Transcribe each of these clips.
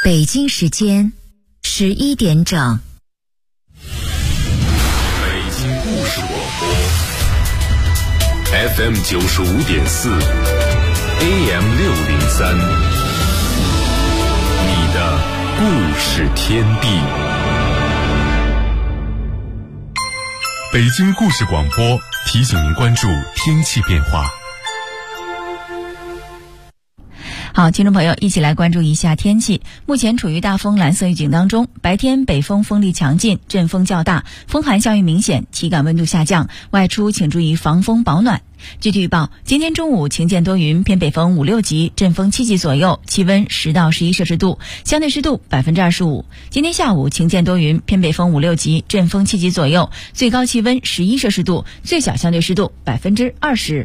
北京时间11点整。 北京故事广播 FM 95.4 AM 603，你的故事天地。北京故事广播提醒您关注天气变化。 好，听众朋友，一起来关注一下天气。目前处于大风蓝色预警当中，白天北风风力强劲，阵风较大，风寒效应明显，体感温度下降，外出请注意防风保暖。具体预报，今天中午晴间多云，偏北风5、6级，阵风7级左右，气温10到11摄氏度，相对湿度25%。今天下午晴间多云，偏北风5、6级，阵风7级左右，最高气温11摄氏度，最小相对湿度20%。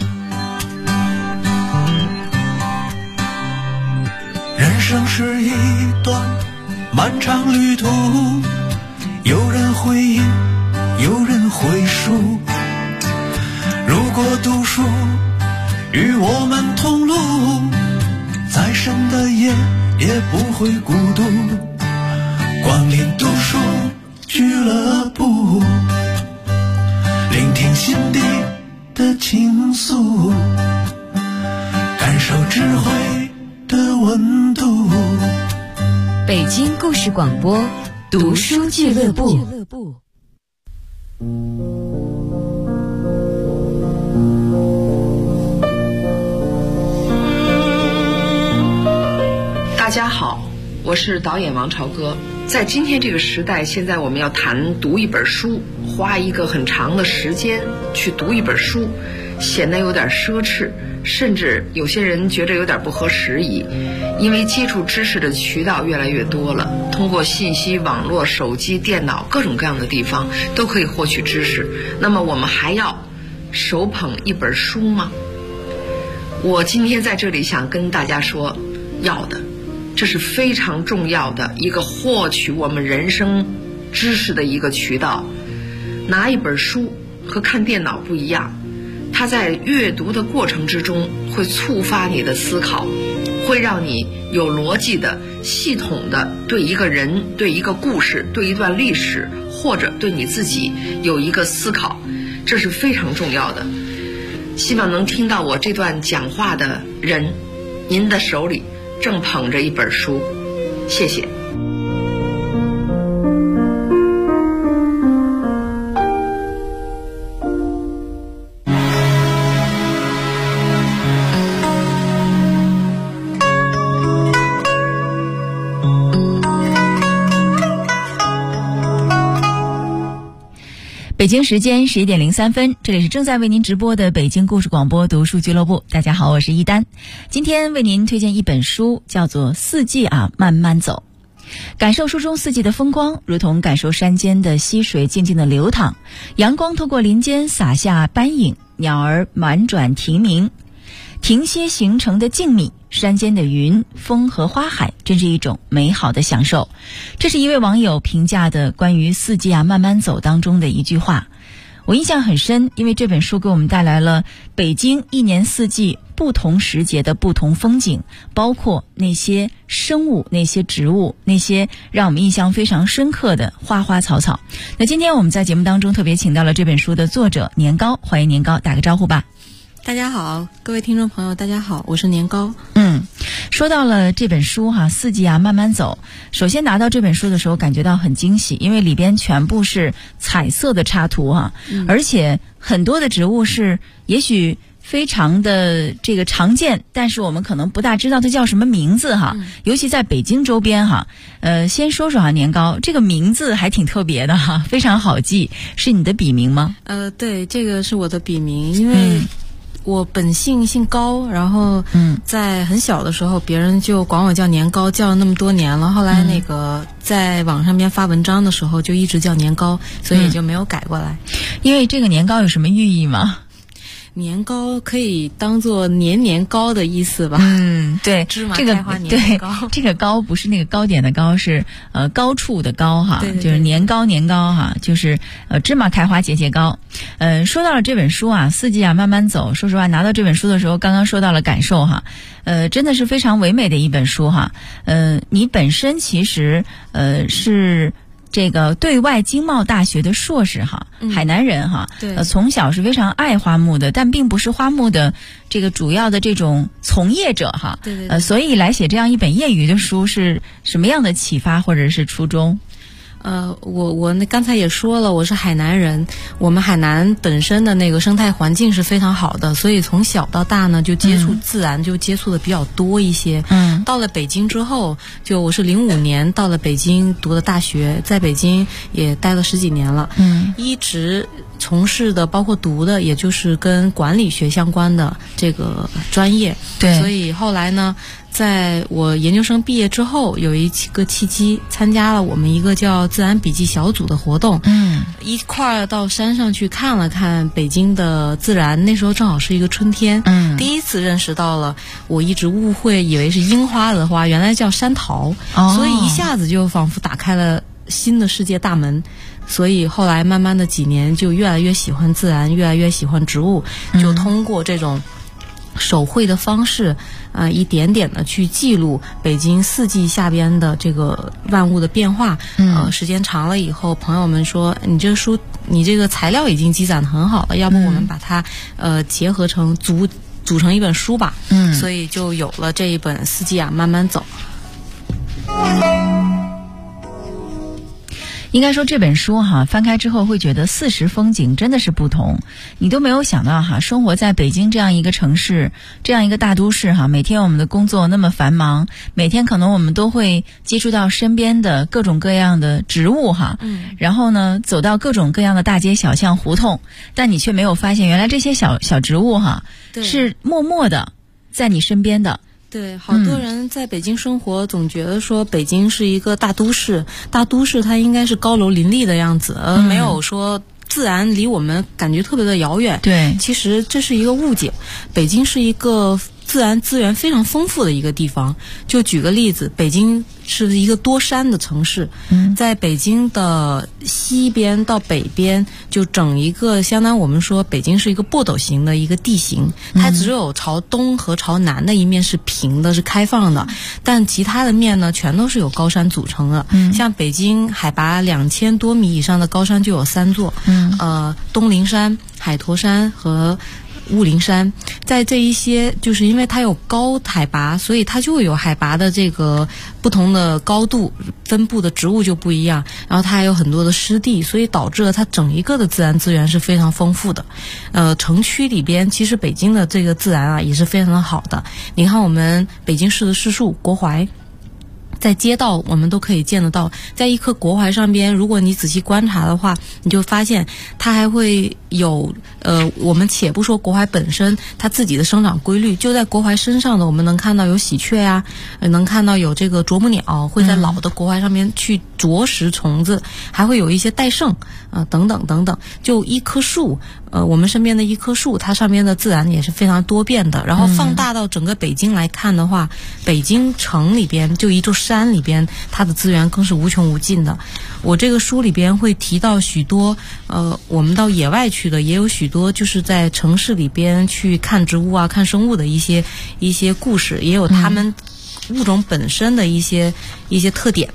人生是一段漫长旅途，有人回忆，有人回述。如果读书与我们同路，再深的夜也不会孤独。光临读书俱乐部，聆听心底的倾诉，感受智慧的温度。 北京故事广播读书俱乐部。 大家好，我是导演王朝歌。在今天这个时代，现在我们要谈读一本书，花一个很长的时间去读一本书，显得有点奢侈，甚至有些人觉得有点不合时宜。因为接触知识的渠道越来越多了，通过信息网络、手机、电脑各种各样的地方都可以获取知识。那么我们还要手捧一本书吗？我今天在这里想跟大家说，要的。这是非常重要的一个获取我们人生知识的一个渠道。拿一本书和看电脑不一样，它在阅读的过程之中会触发你的思考，会让你有逻辑的、系统的对一个人、对一个故事、对一段历史，或者对你自己有一个思考，这是非常重要的。希望能听到我这段讲话的人，您的手里正捧着一本书，谢谢。 北京时间11点03分，这里是正在为您直播的北京故事广播读书俱乐部。大家好，我是一丹。今天为您推荐一本书，叫做《四季啊慢慢走》。感受书中四季的风光，如同感受山间的溪水静静的流淌。阳光透过林间洒下斑影，鸟儿婉转停鸣，停歇形成的静谧，山间的云、风和花海，真是一种美好的享受。这是一位网友评价的关于四季啊慢慢走当中的一句话，我印象很深，因为这本书给我们带来了北京一年四季不同时节的不同风景，包括那些生物、那些植物、那些让我们印象非常深刻的花花草草。那今天我们在节目当中特别请到了这本书的作者年糕，欢迎年糕，打个招呼吧。 大家好，各位听众朋友大家好，我是年糕。 说到了这本书哈，四季啊慢慢走。首先拿到这本书的时候感觉到很惊喜，因为里边全部是彩色的插图哈，而且很多的植物是也许非常的这个常见，但是我们可能不大知道它叫什么名字哈。尤其在北京周边哈，先说说年糕，这个名字还挺特别的哈，非常好记，是你的笔名吗？ 对，这个是我的笔名，因为我本姓高，然后在很小的时候别人就管我叫年糕，叫了那么多年了，后来那个在网上边发文章的时候就一直叫年糕，所以也就没有改过来。 因为这个年糕有什么寓意吗？ 年糕可以当做年年糕的意思吧？ 对， 芝麻开花年年糕。 这个糕不是那个糕点的糕，是高处的高哈， 对， 就是年糕哈，就是芝麻开花节节高。说到了这本书啊，四季啊慢慢走。说实话，拿到这本书的时候，刚刚说到了感受哈，真的是非常唯美的一本书哈。你本身其实是这个对外经贸大学的硕士哈，海南人哈，从小是非常爱花木的，但并不是花木的这个主要的这种从业者哈， 对， 所以来写这样一本业余的书是什么样的启发或者是初衷？ 我刚才也说了，我是海南人，我们海南本身的那个生态环境是非常好的，所以从小到大呢就接触自然，就接触的比较多一些。到了北京之后，就我是05年到了北京读的大学，在北京也待了10几年了。一直从事的包括读的也就是跟管理学相关的这个专业。 对， 所以后来呢，在我研究生毕业之后，有一个契机，参加了我们一个叫自然笔记小组的活动，一块儿到山上去看了看北京的自然。那时候正好是一个春天，第一次认识到了我一直误会以为是樱花的花，原来叫山桃，所以一下子就仿佛打开了新的世界大门。所以后来慢慢的几年就越来越喜欢自然，越来越喜欢植物，就通过这种手绘的方式一点点的去记录北京4季下边的这个万物的变化。时间长了以后，朋友们说你这个书，你这个材料已经积攒得很好了，要不我们把它结合成组成一本书吧。所以就有了这一本《四季啊慢慢走》。 应该说这本书哈，翻开之后会觉得四时风景真的是不同。你都没有想到哈，生活在北京这样一个城市，这样一个大都市哈，每天我们的工作那么繁忙，每天可能我们都会接触到身边的各种各样的植物哈，然后呢，走到各种各样的大街小巷胡同，但你却没有发现原来这些小植物哈，是默默的在你身边的。 对，好多人在北京生活，总觉得说北京是一个大都市，大都市它应该是高楼林立的样子，而没有说自然离我们感觉特别的遥远。 对， 其实这是一个误解，北京是一个自然资源非常丰富的一个地方。就举个例子，北京是一个多山的城市，在北京的西边到北边，就整一个相当于我们说北京是一个薄斗型的一个地形，它只有朝东和朝南的一面是平的，是开放的，但其他的面呢全都是由高山组成的。像北京海拔2000多米以上的高山就有3座，东陵山、海坨山和雾灵山。在这一些就是因为它有高海拔，所以它就会有海拔的这个不同的高度，分布的植物就不一样，然后它还有很多的湿地，所以导致了它整一个的自然资源是非常丰富的。城区里边其实北京的这个自然啊也是非常的好的。你看我们北京市的市树国槐，在街道我们都可以见得到，在一棵国槐上边，如果你仔细观察的话，你就发现它还会有我们且不说国槐本身它自己的生长规律，就在国槐身上的我们能看到有喜鹊呀，能看到有这个啄木鸟会在老的国槐上面去啄食虫子，还会有一些戴胜等等等等。就一棵树，我们身边的一棵树，它上面的自然也是非常多变的。然后放大到整个北京来看的话，北京城里边就一座山里边，它的资源更是无穷无尽的。我这个书里边会提到许多我们到野外去的，也有许多就是在城市里边去看植物啊、看生物的一些故事，也有它们物种本身的一些特点。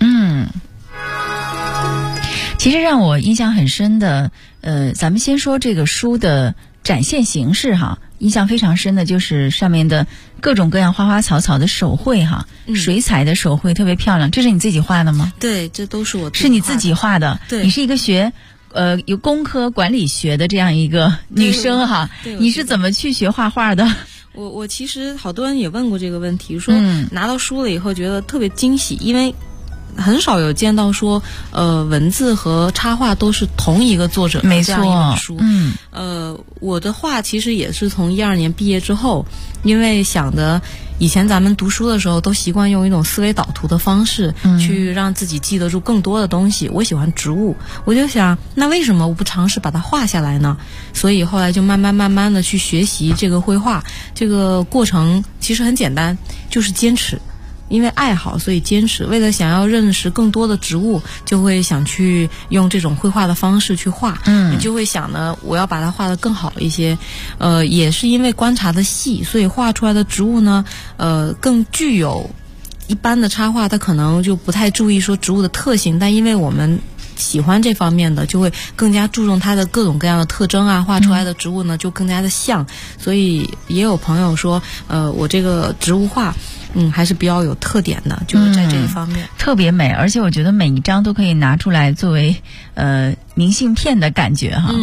其实让我印象很深的，咱们先说这个书的展现形式哈，印象非常深的就是上面的各种各样花花草草的手绘哈，水彩的手绘特别漂亮。这是你自己画的吗？ 对，这都是我自己画的。 是你自己画的？ 对， 你是一个学有工科管理学的这样一个女生哈，你是怎么去学画画的？ 我其实好多人也问过这个问题，说拿到书了以后觉得特别惊喜，因为很少有见到说文字和插画都是同一个作者的这样一本书。我的画其实也是从12年毕业之后因为想着以前咱们读书的时候都习惯用一种思维导图的方式去让自己记得住更多的东西。我喜欢植物，我就想那为什么我不尝试把它画下来呢？所以后来就慢慢的去学习这个绘画。这个过程其实很简单，就是坚持。因为爱好，所以坚持。为了想要认识更多的植物，就会想去用这种绘画的方式去画。你就会想呢，我要把它画得更好一些。也是因为观察的细，所以画出来的植物呢，更具有一般的插画，它可能就不太注意说植物的特性，但因为我们喜欢这方面的，就会更加注重它的各种各样的特征啊，画出来的植物呢就更加的像。所以也有朋友说，我这个植物画还是比较有特点的，就是在这一方面特别美，而且我觉得每一张都可以拿出来作为明信片的感觉哈。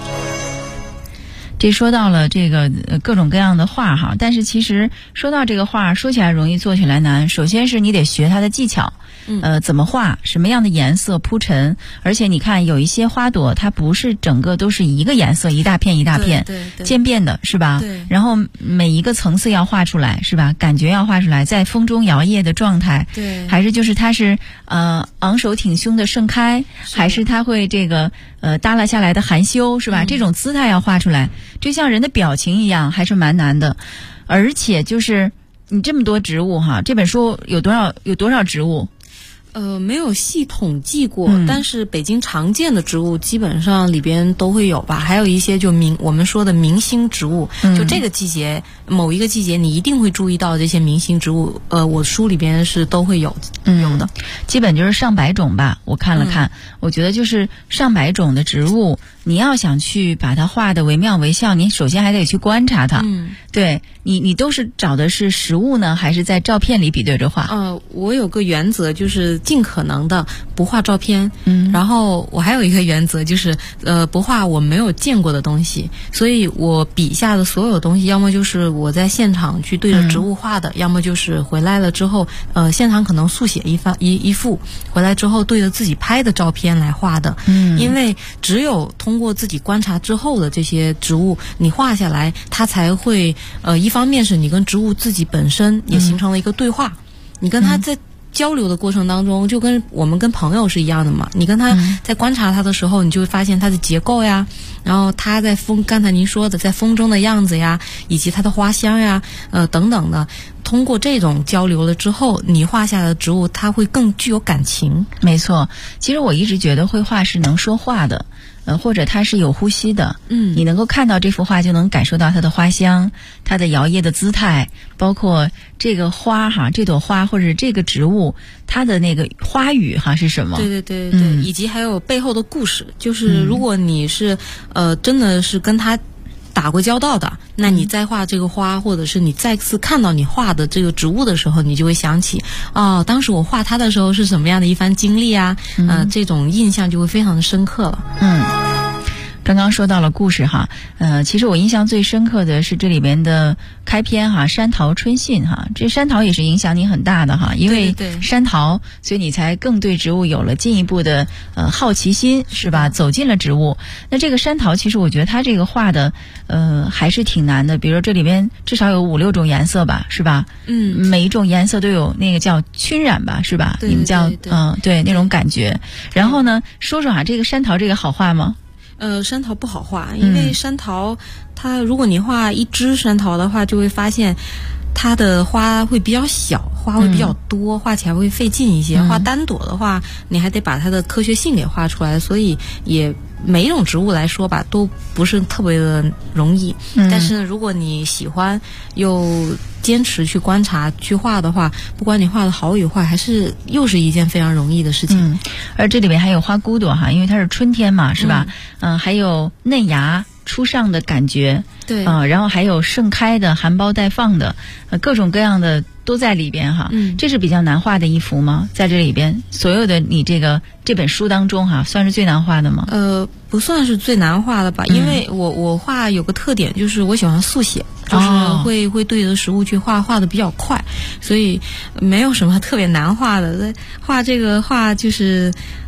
这说到了这个各种各样的画哈，但是其实说到这个画，说起来容易，做起来难。首先是你得学它的技巧，怎么画，什么样的颜色铺陈，而且你看有一些花朵，它不是整个都是一个颜色，一大片一大片，渐变的是吧？ 对。 然后每一个层次要画出来是吧？感觉要画出来，在风中摇曳的状态， 对。 还是就是它是昂首挺胸的盛开，还是它会这个耷拉下来的含羞是吧？这种姿态要画出来。就像人的表情一样，还是蛮难的。而且就是你这么多植物哈，这本书有多少植物？ 没有细统计过，但是北京常见的植物基本上里边都会有吧。还有一些就我们说的明星植物，就这个季节某一个季节你一定会注意到这些明星植物。我书里边是都会有的， 基本就是上百种吧。我看了看，我觉得就是上百种的植物，你要想去把它画得惟妙惟肖，你首先还得去观察它。对，你都是找的是实物呢，还是在照片里比对着画？ 我有个原则，就是尽可能的不画照片。然后我还有一个原则，就是不画我没有见过的东西。所以我笔下的所有东西，要么就是我在现场去对着植物画的，要么就是回来了之后，现场可能速写一幅，回来之后对着自己拍的照片来画的。因为只有通过自己观察之后的这些植物，你画下来，它才会一方面是你跟植物自己本身也形成了一个对话，你跟它在交流的过程当中，就跟我们跟朋友是一样的嘛。你跟他在观察他的时候，你就会发现它的结构呀，然后它在刚才您说的在风中的样子呀，以及它的花香呀，等等的。通过这种交流了之后，你画下的植物它会更具有感情。 没错，其实我一直觉得绘画是能说话的。或者它是有呼吸的，你能够看到这幅画，就能感受到它的花香，它的摇曳的姿态，包括这个花哈，这朵花或者这个植物，它的那个花语哈是什么？ 对，以及还有背后的故事。就是如果你是真的是跟它打过交道的，那你再画这个花，或者是你再次看到你画的这个植物的时候，你就会想起当时我画它的时候是什么样的一番经历啊，这种印象就会非常的深刻了。 刚刚说到了故事哈，其实我印象最深刻的是这里边的开篇哈，山桃春信哈，这山桃也是影响你很大的哈，因为山桃，所以你才更对植物有了进一步的好奇心，是吧？走进了植物。那这个山桃，其实我觉得它这个画的还是挺难的，比如说这里边至少有5-6种颜色吧，是吧？每一种颜色都有那个叫熏染吧，是吧？你们叫对那种感觉。然后呢，说说这个山桃这个好画吗？ 山桃不好画，因为山桃它如果你画一只山桃的话，就会发现它的花会比较小，花会比较多，画起来会费劲一些。画单朵的话，你还得把它的科学性给画出来，所以也每一种植物来说吧，都不是特别的容易。但是如果你喜欢又坚持去观察去画的话，不管你画的好与坏，又是一件非常容易的事情。 而这里面还有花骨朵哈，因为它是春天嘛，是吧？还有嫩芽初上的感觉， 对然后还有盛开的、含苞待放的，各种各样的都在里边哈。这是比较难画的一幅吗？在这里边，所有的你这本书当中哈，算是最难画的吗？ 不算是最难画的吧，因为我画有个特点，就是我喜欢速写，就是会对着实物去画的比较快，所以没有什么特别难画的。画这个画就是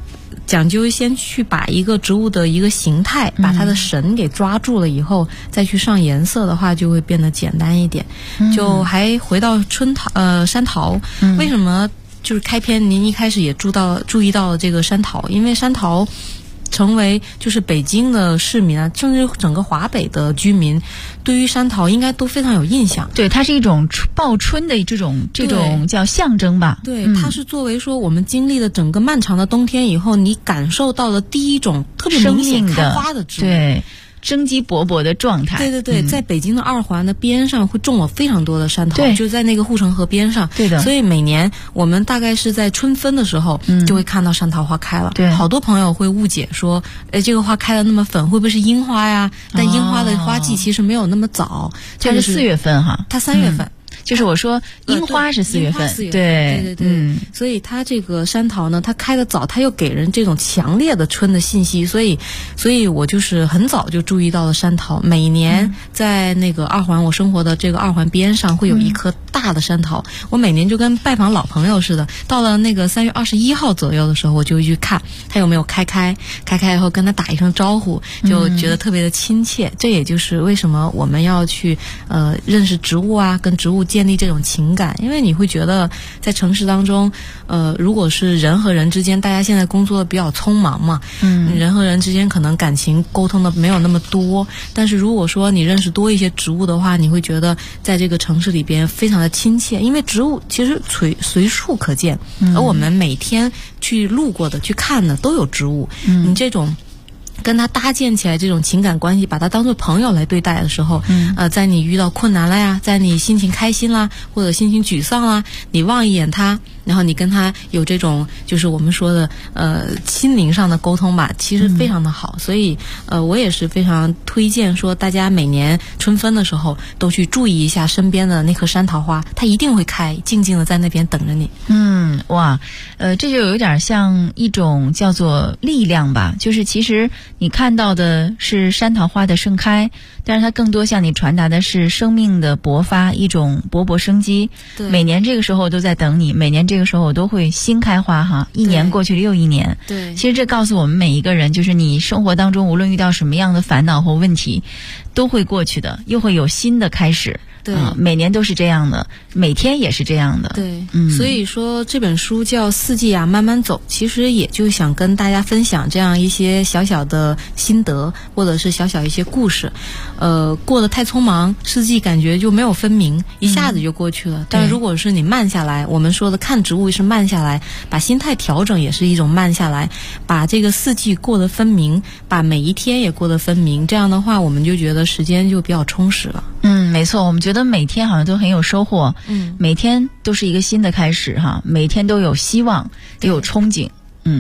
讲究先去把一个植物的一个形态，把它的神给抓住了以后，再去上颜色的话，就会变得简单一点。就还回到山桃，为什么就是开篇您一开始也注意到了这个山桃？因为山桃成为就是北京的市民啊，甚至整个华北的居民，对于山桃应该都非常有印象。 对，它是一种报春的这种叫象征吧。 对，它是作为说我们经历了整个漫长的冬天以后，你感受到了第一种特别明显开花的植物。 对。生机勃勃的状态。 对对对，在北京的2环的边上会种了非常多的山桃，就在那个护城河边上。 对的。 所以每年我们大概是在春分的时候，就会看到山桃花开了。 对， 好多朋友会误解说，这个花开的那么粉，会不会是樱花呀？但樱花的花季其实没有那么早， 它是4月份哈， 它3月份。 就是我说樱花是4月份， 对，所以它这个山桃呢，它开得早，它又给人这种强烈的春的信息，所以我就是很早就注意到了山桃。每年在那个2环，我生活的这个2环边上会有一棵大的山桃，我每年就跟拜访老朋友似的，到了那个3月21号左右的时候，我就会去看它有没有开以后跟它打一声招呼，就觉得特别的亲切。这也就是为什么我们要去认识植物啊，跟植物建立这种情感，因为你会觉得在城市当中，如果是人和人之间，大家现在工作的比较匆忙嘛，人和人之间可能感情沟通的没有那么多，但是如果说你认识多一些植物的话，你会觉得在这个城市里边非常的亲切，因为植物其实随处可见，而我们每天去路过的去看的都有植物，你这种跟他搭建起来这种情感关系，把他当作朋友来对待的时候，在你遇到困难了呀，在你心情开心啦，或者心情沮丧啦，你望一眼他，然后你跟他有这种就是我们说的心灵上的沟通吧，其实非常的好。所以我也是非常推荐说大家每年春分的时候都去注意一下身边的那棵山桃花，它一定会开，静静的在那边等着你。 哇，这就有点像一种叫做力量吧，就是其实你看到的是山桃花的盛开，但是它更多向你传达的是生命的勃发，一种勃勃生机。每年这个时候都在等你，每年这个时候都会新开花哈，一年过去了又一年。 对， 其实这告诉我们每一个人，就是你生活当中无论遇到什么样的烦恼或问题，都会过去的，又会有新的开始。 对， 每年都是这样的，每天也是这样的。 对，所以说这本书叫《四季啊慢慢走》，其实也就想跟大家分享这样一些小小的心得，或者是小小一些故事。过得太匆忙，四季感觉就没有分明，一下子就过去了。但如果是你慢下来，我们说的看植物是慢下来，把心态调整也是一种慢下来，把这个四季过得分明，把每一天也过得分明，这样的话我们就觉得时间就比较充实了。 没错，我们觉得每天好像都很有收获，每天都是一个新的开始哈，每天都有希望，也有憧憬。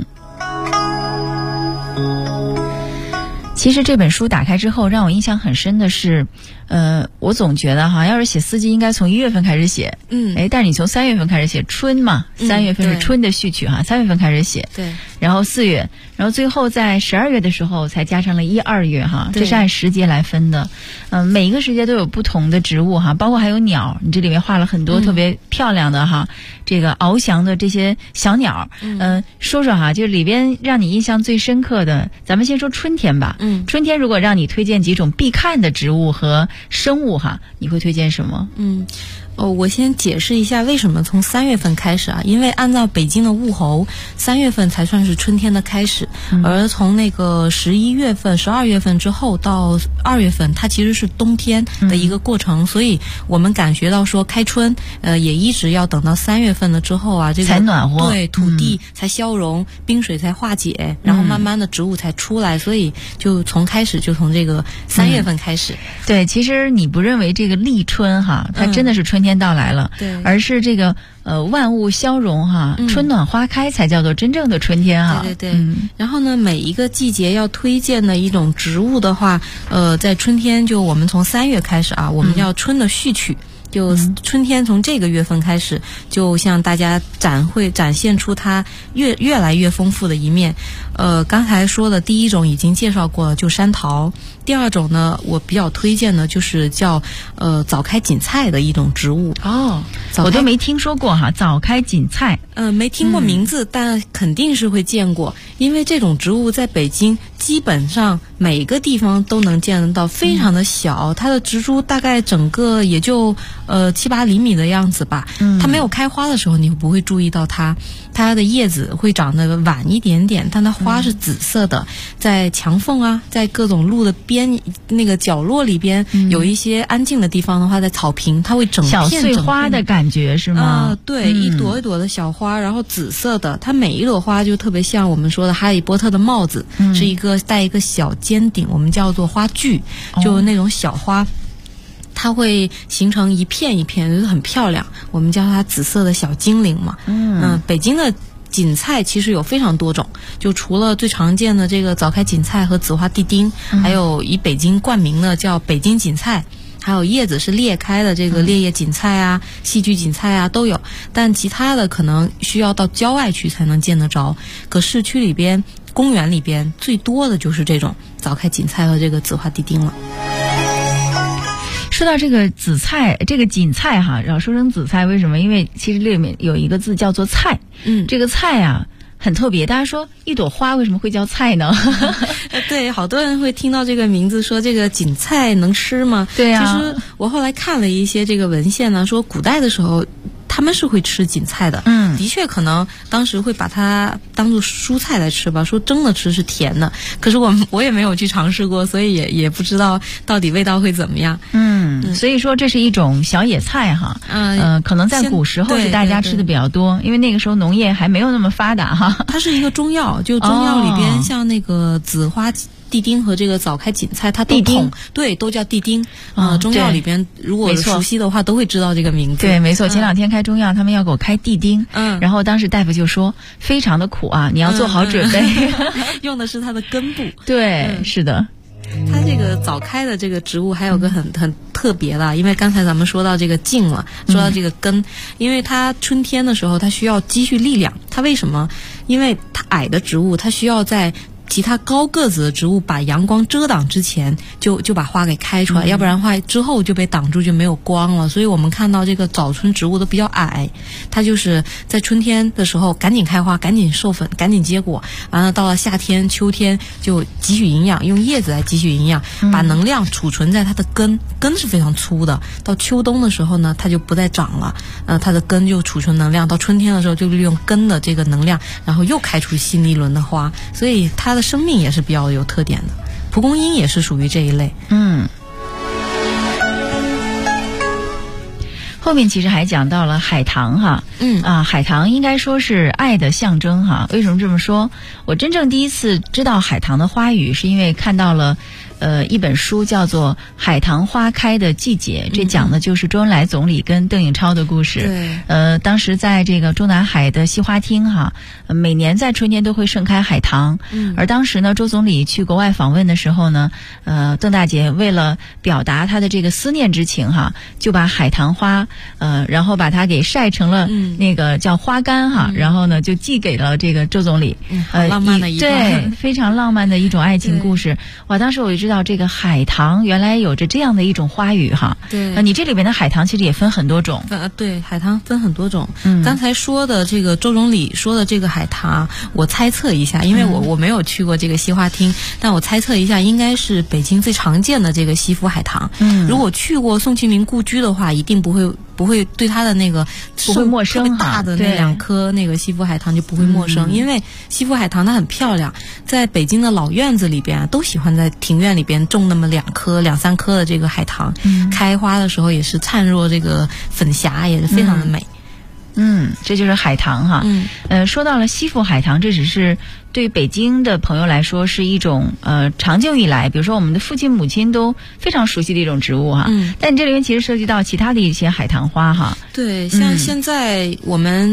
其实这本书打开之后，让我印象很深的是，我总觉得哈，要是写四季应该从1月份开始写，但是你从3月份开始写春嘛，3月份是春的序曲哈，3月份开始写， 对， 然后4月，然后最后在12月的时候才加上了1、2月哈，这是按时节来分的。每一个时节都有不同的植物哈，包括还有鸟，你这里面画了很多特别漂亮的哈，这个翱翔的这些小鸟。说说哈，就是里边让你印象最深刻的，咱们先说春天吧。春天如果让你推荐几种必看的植物和生物哈，你会推荐什么？ 我先解释一下为什么从3月份开始啊，因为按照北京的物候，3月份才算是春天的开始，而从那个11月份、12月份之后到2月份，它其实是冬天的一个过程，所以我们感觉到说开春，也一直要等到3月份了之后啊，这个才暖和， 对，土地才消融，冰水才化解，然后慢慢的植物才出来，所以就从这个3月份开始。 对，其实你不认为这个立春哈，它真的是春天到来了，而是这个万物消融哈，春暖花开才叫做真正的春天哈。 对。然后呢，每一个季节要推荐的一种植物的话，在春天就我们从3月开始啊，我们叫春的序曲。 就春天从这个月份开始，就向大家展现出它越来越丰富的一面。刚才说的第一种已经介绍过了，就山桃。第二种呢，我比较推荐的就是叫早开堇菜的一种植物。 哦，我都没听说过哈，早开堇菜。 没听过名字，但肯定是会见过，因为这种植物在北京基本上每个地方都能见得到，非常的小，它的植株大概整个也就7-8厘米的样子吧。它没有开花的时候，你不会注意到它的叶子会长得晚一点点，但它花是紫色的，在墙缝啊，在各种路的边那个角落里边，有一些安静的地方的话，在草坪，它会整片小碎花的感觉是吗？ 对，一朵一朵的小花，然后紫色的，它每一朵花就特别像我们说的哈利波特的帽子，是一个带一个小尖顶，我们叫做花锯，就那种小花。它会形成一片一片，就是很漂亮，我们叫它紫色的小精灵嘛。北京的堇菜其实有非常多种，就除了最常见的这个早开堇菜和紫花地丁，还有以北京冠名的叫北京堇菜，还有叶子是裂开的这个裂叶堇菜啊、戏剧堇菜啊都有，但其他的可能需要到郊外去才能见得着。可市区里边、公园里边最多的就是这种早开堇菜和这个紫花地丁了。 说到这个紫菜，这个堇菜哈，然后说成紫菜，为什么？因为其实里面有一个字叫做菜，这个菜啊很特别。大家说一朵花为什么会叫菜呢？ 对，好多人会听到这个名字说这个堇菜能吃吗？ 对啊。 其实我后来看了一些这个文献呢，说古代的时候他们是会吃堇菜的，的确可能当时会把它当做蔬菜来吃吧，说蒸了吃是甜的，可是我也没有去尝试过，所以也不知道到底味道会怎么样。 所以说这是一种小野菜哈，可能在古时候是大家吃的比较多，因为那个时候农业还没有那么发达哈。 它是一个中药，就中药里边像那个紫花地丁和这个早开堇菜，它都对，都叫地丁。中药里边如果熟悉的话都会知道这个名字。 对，没错。前2天开中药，他们要给我开地丁，然后当时大夫就说非常的苦啊，你要做好准备。 用的是它的根部。 对，是的。 它这个早开的这个植物还有个很特别的，因为刚才咱们说到这个茎了，说到这个根，因为它春天的时候它需要积蓄力量。它为什么？因为它矮的植物它需要在其他高个子的植物把阳光遮挡之前就把花给开出来，要不然的话之后就被挡住，就没有光了。所以我们看到这个早春植物都比较矮，它就是在春天的时候赶紧开花，赶紧授粉，赶紧结果，完了到了夏天秋天就汲取营养，用叶子来汲取营养，把能量储存在它的根是非常粗的，到秋冬的时候呢它就不再长了，它的根就储存能量，到春天的时候就利用根的这个能量，然后又开出新一轮的花，所以它的生命也是比较有特点的。蒲公英也是属于这一类。 后面其实还讲到了海棠哈，海棠应该说是爱的象征哈。为什么这么说？我真正第一次知道海棠的花语，是因为看到了一本书叫做《海棠花开的季节》，这讲的就是周恩来总理跟邓颖超的故事。 对， 当时在这个中南海的西花厅哈，每年在春天都会盛开海棠。而当时呢，周总理去国外访问的时候呢，邓大姐为了表达她的这个思念之情哈，就把海棠花然后把它给晒成了那个叫花干哈，然后呢就寄给了这个周总理。 浪漫的一段， 对，非常浪漫的一种爱情故事。哇，当时我就知道这个海棠原来有着这样的一种花语哈。 对， 你这里边的海棠其实也分很多种。 对，海棠分很多种。刚才说的这个周总理说的这个海棠，我猜测一下，因为我没有去过这个西花厅，但我猜测一下，应该是北京最常见的这个西府海棠。如果去过宋庆龄故居的话，一定不会对它的那个不会陌生， 特别大的那2棵那个西府海棠就不会陌生，因为西府海棠它很漂亮，在北京的老院子里边都喜欢在庭院里边种那么2颗、2、3颗的这个海棠，开花的时候也是灿若这个粉霞，也是非常的美。 这就是海棠哈。说到了西府海棠，这只是对于北京的朋友来说是一种长久以来，比如说我们的父亲母亲都非常熟悉的一种植物哈。但你这里面其实涉及到其他的一些海棠花哈。 对，像现在我们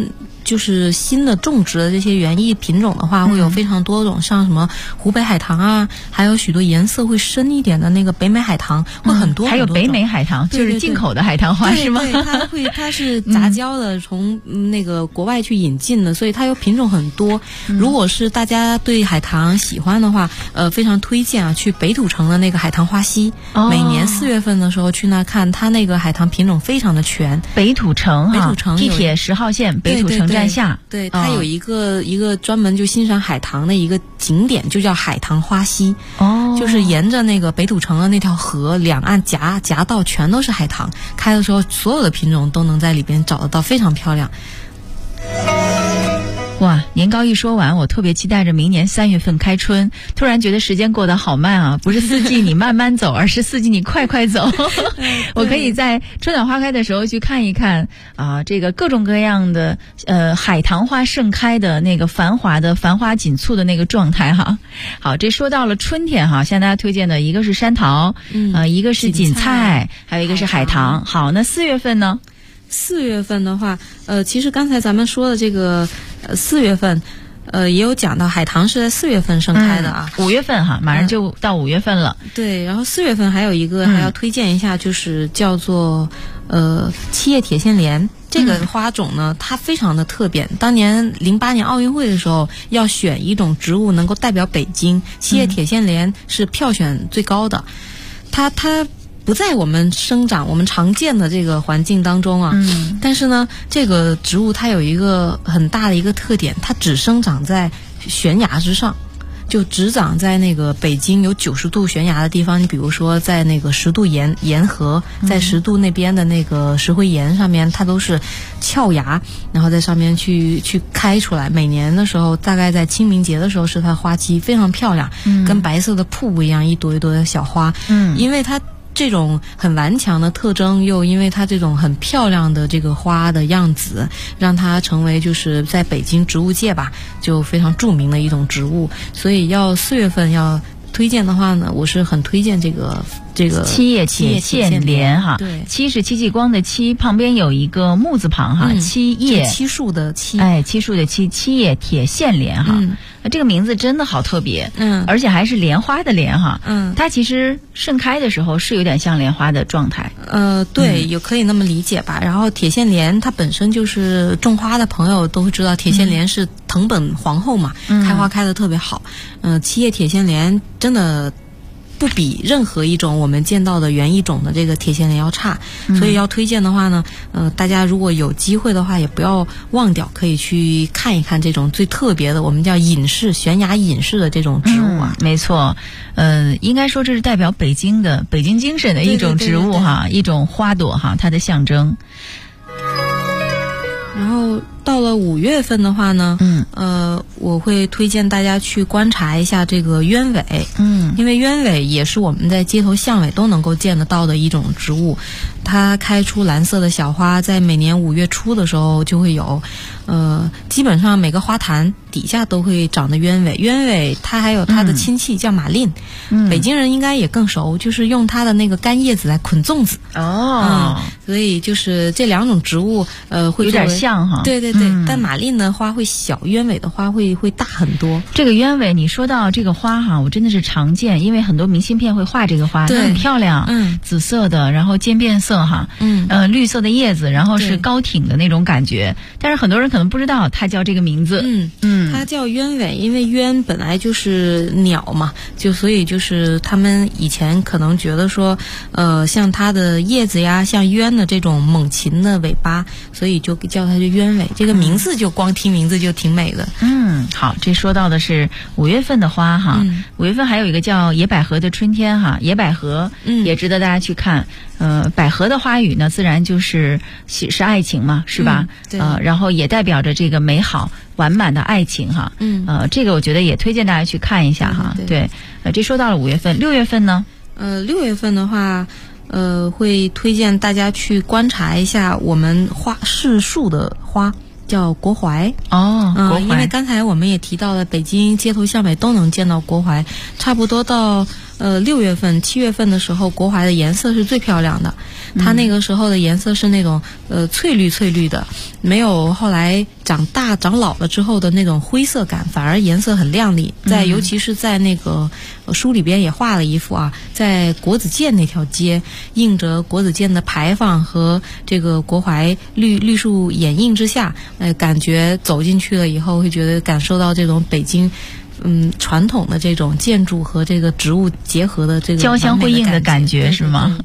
就是新的种植的这些园艺品种的话，会有非常多种，像什么湖北海棠啊，还有许多颜色会深一点的那个北美海棠，会很多。 还有北美海棠，就是进口的海棠花，是吗？ 对，它是杂交的，从那个国外去引进的，所以它有品种很多。如果是大家对海棠喜欢的话，非常推荐啊，去北土城的那个海棠花溪，每年4月份的时候去那看，它那个海棠品种非常的全。 北土城北土城地铁10号线北土城站下， 对，它有一个专门就欣赏海棠的一个景点，就叫海棠花溪。就是沿着那个北土城的那条河两岸夹道全都是海棠，开的时候所有的品种都能在里边找得到，非常漂亮。 哇，年糕一说完，我特别期待着明年3月份开春，突然觉得时间过得好慢啊！不是四季你慢慢走，而是四季你快快走。我可以在春暖花开的时候去看一看啊，这个各种各样的海棠花盛开的那个繁华花锦簇的那个状态哈。好，这说到了春天哈，向大家推荐的一个是山桃，一个是锦菜，还有一个是海棠。好，那4月份呢？4 月份的话，其实刚才咱们说的这个4月份，也有讲到海棠是在4月份盛开的啊。 5月份哈，马上就到5月份了。 对，然后4月份还有一个还要推荐一下，就是叫做七叶铁线莲。这个花种呢，它非常的特别。当年08年奥运会的时候，要选一种植物能够代表北京，七叶铁线莲是票选最高的。它不在我们生长我们常见的这个环境当中啊，但是呢，这个植物它有一个很大的一个特点，它只生长在悬崖之上，就只长在那个北京有90度悬崖的地方。你比如说在那个10度沿河，在10度那边的那个石灰岩上面，它都是峭崖，然后在上面去开出来。每年的时候，大概在清明节的时候是它花期，非常漂亮，跟白色的瀑布一样，一朵一朵的小花。因为它这种很顽强的特征，又因为它这种很漂亮的这个花的样子，让它成为就是在北京植物界吧，就非常著名的一种植物。所以4月份要推荐的话呢，我是很推荐这个七叶铁线莲哈。 对， 七是戚继光的戚，旁边有一个木字旁哈，七叶漆树的漆， 漆树的漆，七叶铁线莲哈。这个名字真的好特别，而且还是莲花的莲哈，它其实盛开的时候是有点像莲花的状态， 对，也可以那么理解吧。然后铁线莲它本身就是种花的朋友都会知道，铁线莲是藤本皇后嘛，开花开得特别好。七叶铁线莲真的不比任何一种我们见到的园艺种的这个铁线莲要差，所以要推荐的话呢，大家如果有机会的话，也不要忘掉，可以去看一看这种最特别的，我们叫隐士悬崖隐士的这种植物啊。 没错，应该说这是代表北京精神的一种植物哈，一种花朵哈，它的象征。 然后到了5月份的话呢，我会推荐大家去观察一下这个鸢尾，因为鸢尾也是我们在街头巷尾都能够见得到的一种植物，它开出蓝色的小花，在每年5月初的时候就会有，基本上每个花坛底下都会长的鸢尾。鸢尾它还有它的亲戚叫马令，北京人应该也更熟，就是用它的那个干叶子来捆粽子。所以就是这2种植物，会有点像哈。 对，但马令的花会小，鸢尾的花会大很多。 这个鸢尾，你说到这个花哈，我真的是常见，因为很多明信片会画这个花，它很漂亮，紫色的，然后渐变色哈，绿色的叶子，然后是高挺的那种感觉，但是很多人可能不知道它叫这个名字。 它叫鸢尾，因为鸢本来就是鸟嘛，所以就是他们以前可能觉得说，像它的叶子呀，像鸢的这种猛禽的尾巴，所以就叫它就鸢尾。这个名字就光听名字就挺美的。 好，这说到的是5月份的花哈。5月份还有一个叫野百合的春天哈，野百合也值得大家去看。百合的花语呢，自然就是爱情嘛，是吧？ 对。 然后也代表着这个美好完满的爱情哈。这个我觉得也推荐大家去看一下哈。对。这说到了5月份，6月份呢 ？6月份的话，会推荐大家去观察一下我们市树的花。叫国槐国槐， 因为刚才我们也提到了，北京街头巷尾都能见到国槐，差不多到 6月份、7月份的时候，国槐的颜色是最漂亮的。它那个时候的颜色是那种翠绿的，没有后来长老了之后的那种灰色感，反而颜色很亮丽。尤其是在那个书里边也画了一幅啊，在国子监那条街，映着国子监的牌坊和这个国槐绿树掩映之下，感觉走进去了以后会觉得感受到这种北京传统的这种建筑和这个植物结合的这个交相辉映的感觉，是吗？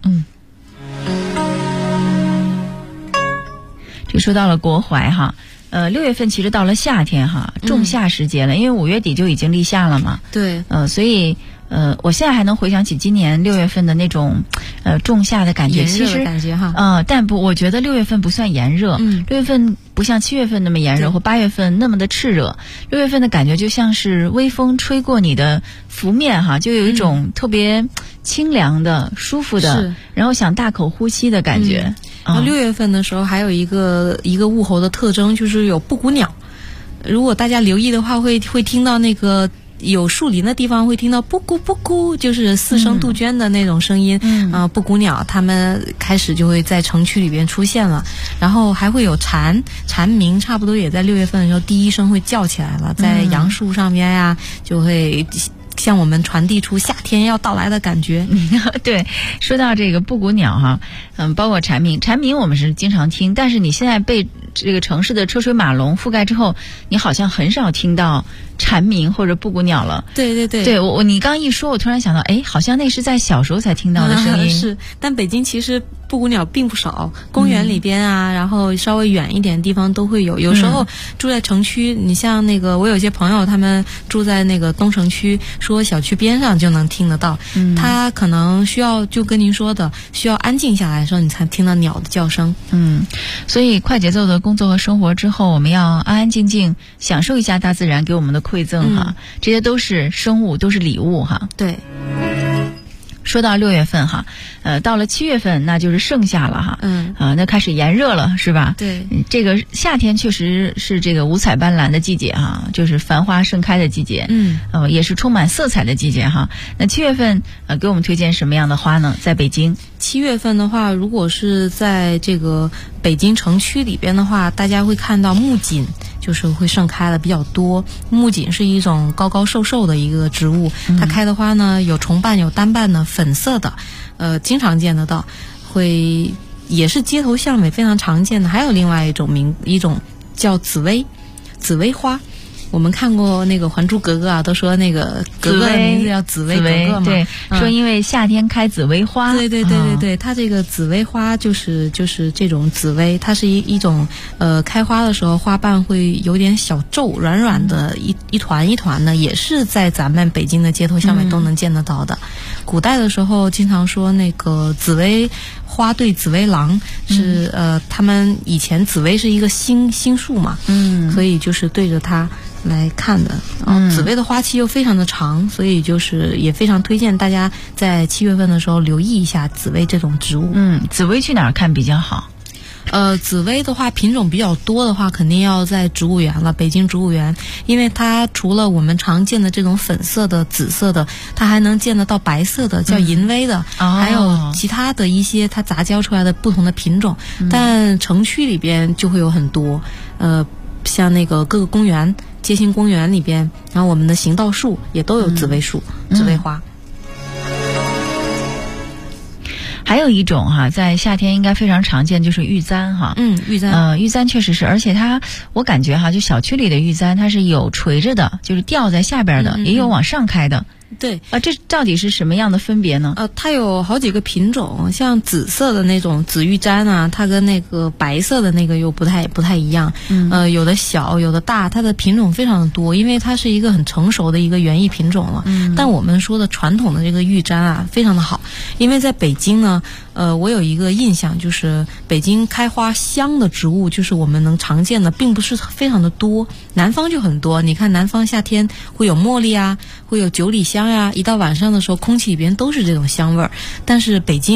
这说到了国槐哈，6月份其实到了夏天哈，仲夏时节了，因为5月底就已经立夏了嘛。 对。 所以我现在还能回想起今年6月份的那种仲夏的感觉， 炎热的感觉哈。 但我觉得6月份不算炎热，6月份不像7月份那么炎热，或8月份那么的炽热。6月份的感觉就像是微风吹过你的拂面哈，就有一种特别清凉的、舒服的，然后想大口呼吸的感觉。 6月份的时候还有一个物候的特征，就是有布谷鸟。如果大家留意的话，会听到那个有树林的地方会听到布谷布谷，就是4声杜鹃的那种声音。布谷鸟它们开始就会在城区里边出现了，然后还会有蝉鸣，差不多也在6月份的时候第一声会叫起来了，在杨树上边呀，就会向我们传递出夏天要到来的感觉。 对，说到这个布谷鸟哈，包括蝉鸣我们是经常听，但是你现在被这个城市的车水马龙覆盖之后，你好像很少听到蝉鸣或者布谷鸟了。 对， 你刚一说，我突然想到，好像那是在小时候才听到的声音。 是，但北京其实布谷鸟并不少，公园里边啊，然后稍微远一点的地方都会有。有时候住在城区，你像那个我有些朋友，他们住在那个东城区，说小区边上就能听得到。他可能需要就跟您说的，需要安静下来的时候，你才听到鸟的叫声。 所以快节奏的工作和生活之后，我们要安安静静享受一下大自然给我们的馈赠哈，这些都是生物，都是礼物哈。 对。 说到6月份哈，到了7月份那就是盛夏了哈，那开始炎热了是吧？ 对， 这个夏天确实是这个五彩斑斓的季节哈，就是繁花盛开的季节，也是充满色彩的季节哈。那7月份给我们推荐什么样的花呢？在北京 7月份的话，如果是在这个北京城区里边的话，大家会看到木槿，就是会盛开的比较多。木槿是一种高高瘦瘦的一个植物，它开的花呢有重瓣有单瓣的，粉色的，经常见得到，也是街头巷尾非常常见的。还有另外一种叫紫薇花。我们看过那个《还珠格格》啊，都说那个格格的名字叫紫薇格格嘛。 对，说因为夏天开紫薇花。 对，它这个紫薇花就是这种紫薇，它是一种开花的时候花瓣会有点小皱，软软的一团一团的，也是在咱们北京的街头巷尾都能见得到的。古代的时候经常说那个紫薇花对紫薇郎是他们以前紫薇是一个星树嘛，所以就是对着它来看的。紫薇的花期又非常的长，所以就是也非常推荐大家在7月份的时候留意一下紫薇这种植物。 紫薇去哪儿看比较好？ 紫薇的话品种比较多的话，肯定要在植物园了，北京植物园，因为它除了我们常见的这种粉色的、紫色的，它还能见得到白色的，叫银薇的，还有其他的一些它杂交出来的不同的品种。但城区里边就会有很多，像那个各个公园、街心公园里边，然后我们的行道树也都有紫薇树、紫薇花。 还有一种哈，在夏天应该非常常见，就是玉簪哈。 玉簪。 玉簪确实是，而且我感觉哈，就小区里的玉簪，它是有垂着的，就是吊在下边的，也有往上开的。 对这到底是什么样的分别呢？ 它有好几个品种，像紫色的那种紫玉簪啊，它跟那个白色的那个又不太一样。有的小，有的大，它的品种非常的多，因为它是一个很成熟的一个园艺品种了。但我们说的传统的这个玉簪啊，非常的好，因为在北京呢，我有一个印象，就是北京开花香的植物，就是我们能常见的，并不是非常的多。南方就很多，你看南方夏天会有茉莉啊，会有九里香呀，一到晚上的时候，空气里边都是这种香味儿。但是北京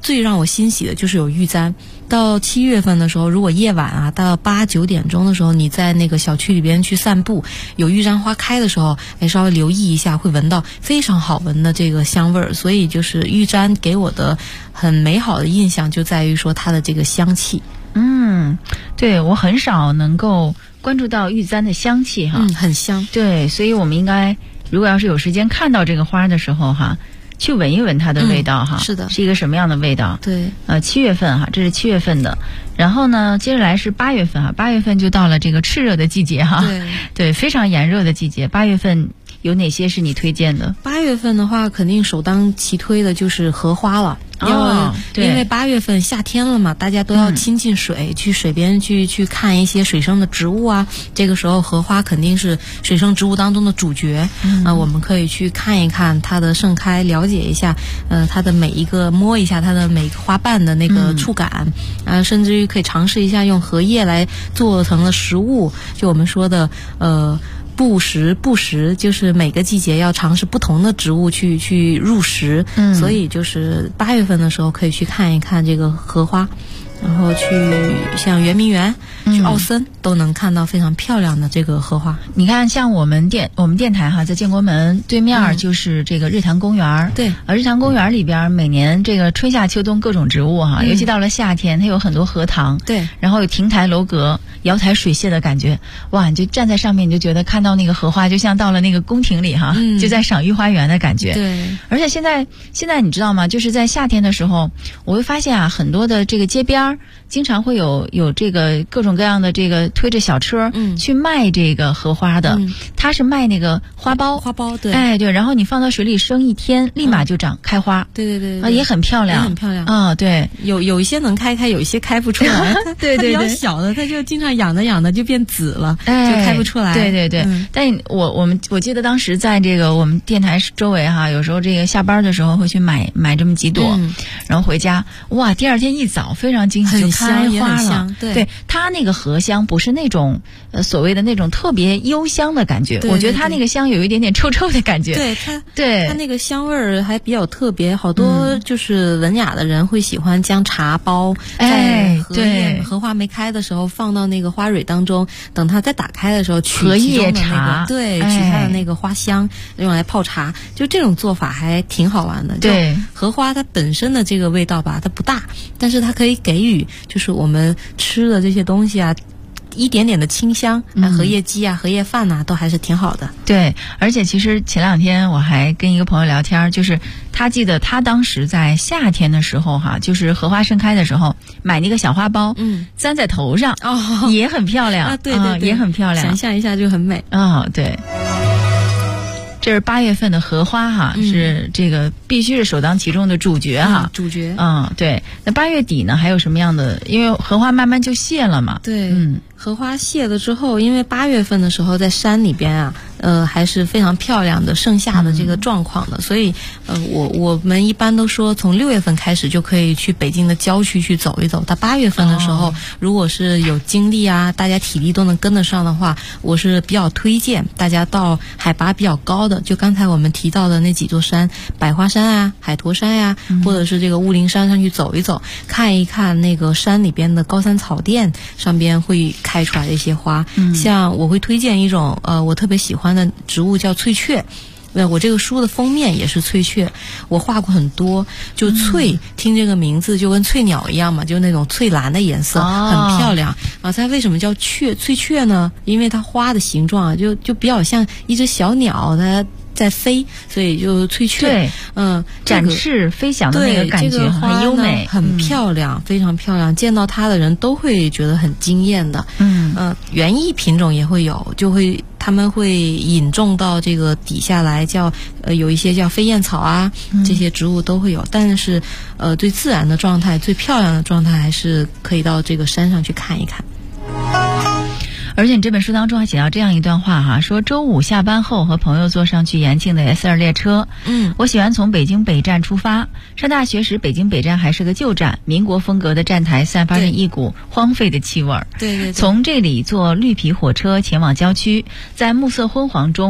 最让我欣喜的就是有玉簪。到7月份的时候，如果夜晚啊到8、9点钟的时候，你在那个小区里边去散步，有玉簪花开的时候，稍微留意一下，会闻到非常好闻的这个香味儿。所以就是玉簪给我的很美好的印象就在于说它的这个香气。 对，我很少能够关注到玉簪的香气哈， 很香。 对，所以我们应该如果要是有时间看到这个花的时候哈，去闻一闻它的味道哈， 是的， 是一个什么样的味道？ 对 ，7月份哈，这是7月份的，然后呢，接着来是8月份哈，8月份就到了这个炽热的季节哈，对，非常炎热的季节。8月份有哪些是你推荐的 ？8月份的话，肯定首当其推的就是荷花了。 对， 因为8月份夏天了嘛，大家都要亲近水，去水边去看一些水生的植物啊。这个时候荷花肯定是水生植物当中的主角。我们可以去看一看它的盛开，了解一下它的摸一下它的每个花瓣的那个触感甚至于可以尝试一下用荷叶来做成了食物，就我们说的不食，就是每个季节要尝试不同的植物去入食。所以就是8月份的时候可以去看一看这个荷花，然后去像圆明园、去奥森都能看到非常漂亮的这个荷花。 你看，像我们电台哈，在建国门对面就是这个日坛公园。 对， 日坛公园里边每年这个春夏秋冬各种植物哈，尤其到了夏天，它有很多荷塘。 对， 然后有亭台楼阁、瑶台水榭的感觉，哇！你就站在上面，你就觉得看到那个荷花，就像到了那个宫廷里哈，就在赏御花园的感觉。 对， 而且现在你知道吗？就是在夏天的时候，我会发现啊，很多的这个街边经常会有这个各种各样的这个推着小车去卖这个荷花的，他是卖那个花苞，对，对，然后你放到水里生1天，立马就开花， 对啊，也很漂亮， 也很漂亮啊，对， 有一些能开，有一些开不出来， 对， 它比较小的，它就经常养着就变紫了，就开不出来， 对，但我记得当时在这个我们电台周围哈，有时候这个下班的时候会去买这么几朵，然后回家，哇，第二天一早非常惊喜就开花了，对，它那个荷香不是那种所谓的那种特别幽香的感觉，我觉得它那个香有一点点臭臭的感觉， 对，它那个香味儿还比较特别，好多就是文雅的人会喜欢将茶包在荷花没开的时候放到那个花蕊当中，等它再打开的时候取荷叶茶，对，取它的那个花香用来泡茶，就这种做法还挺好玩的。 对， 荷花它本身的这个味道吧，它不大，但是它可以给予就是我们吃的这些东西啊一点点的清香，荷叶鸡啊、荷叶饭呐，都还是挺好的。 对，而且其实前2天我还跟一个朋友聊天，就是他记得他当时在夏天的时候哈，就是荷花盛开的时候，买那个小花苞，簪在头上，也很漂亮啊，对， 也很漂亮， 想象一下就很美啊，对。这是8月份的荷花哈，是这个必须是首当其冲的主角哈， 主角。 对。那8月底呢，还有什么样的？因为荷花慢慢就谢了嘛。 对，荷花谢了之后，因为8月份的时候在山里边啊，还是非常漂亮的盛夏的这个状况的，所以我们一般都说从6月份开始就可以去北京的郊区去走一走。到8月份的时候，如果是有精力啊，大家体力都能跟得上的话，我是比较推荐大家到海拔比较高的，就刚才我们提到的那几座山，百花山啊、海坨山呀，或者是这个雾灵山上去走一走，看一看那个山里边的高山草甸上边会开出来的一些花。像我会推荐一种我特别喜欢的植物叫翠雀。我这个书的封面也是翠雀，我画过很多，就翠，听这个名字就跟翠鸟一样嘛，就那种翠蓝的颜色，很漂亮啊。它为什么叫翠雀呢？因为它花的形状啊，就比较像一只小鸟，它在飞，所以就翠雀。 对，展翅飞翔的那个感觉很优美， 很漂亮，非常漂亮。见到它的人都会觉得很惊艳的。园艺品种也会有，他们会引种到这个底下来，有一些叫飞燕草啊，这些植物都会有。但是最自然的状态、最漂亮的状态，还是可以到这个山上去看一看。 而且你这本书当中还写到这样一段话哈，说周五下班后和朋友坐上去延庆的 S2 列车。我喜欢从北京北站出发。上大学时北京北站还是个旧站，民国风格的站台散发着一股荒废的气味。 对。 从这里坐绿皮火车前往郊区，在暮色昏黄中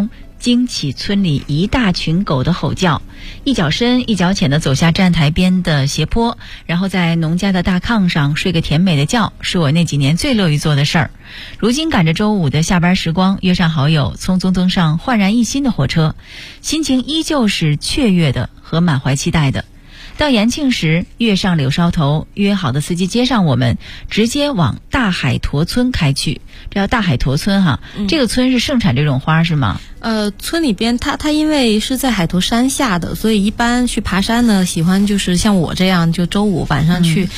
惊起村里一大群狗的吼叫，一脚深一脚浅地走下站台边的斜坡，然后在农家的大炕上睡个甜美的觉，是我那几年最乐于做的事儿。如今赶着周五的下班时光，约上好友，匆匆登上焕然一新的火车，心情依旧是雀跃的和满怀期待的。到延庆时，跃上柳梢头，约好的司机接上我们，直接往大海坨村开去。这叫大海坨村哈，这个村是盛产这种花是吗？ 村里边它因为是在海坨山下的，所以一般去爬山呢，喜欢就是像我这样，就周五晚上去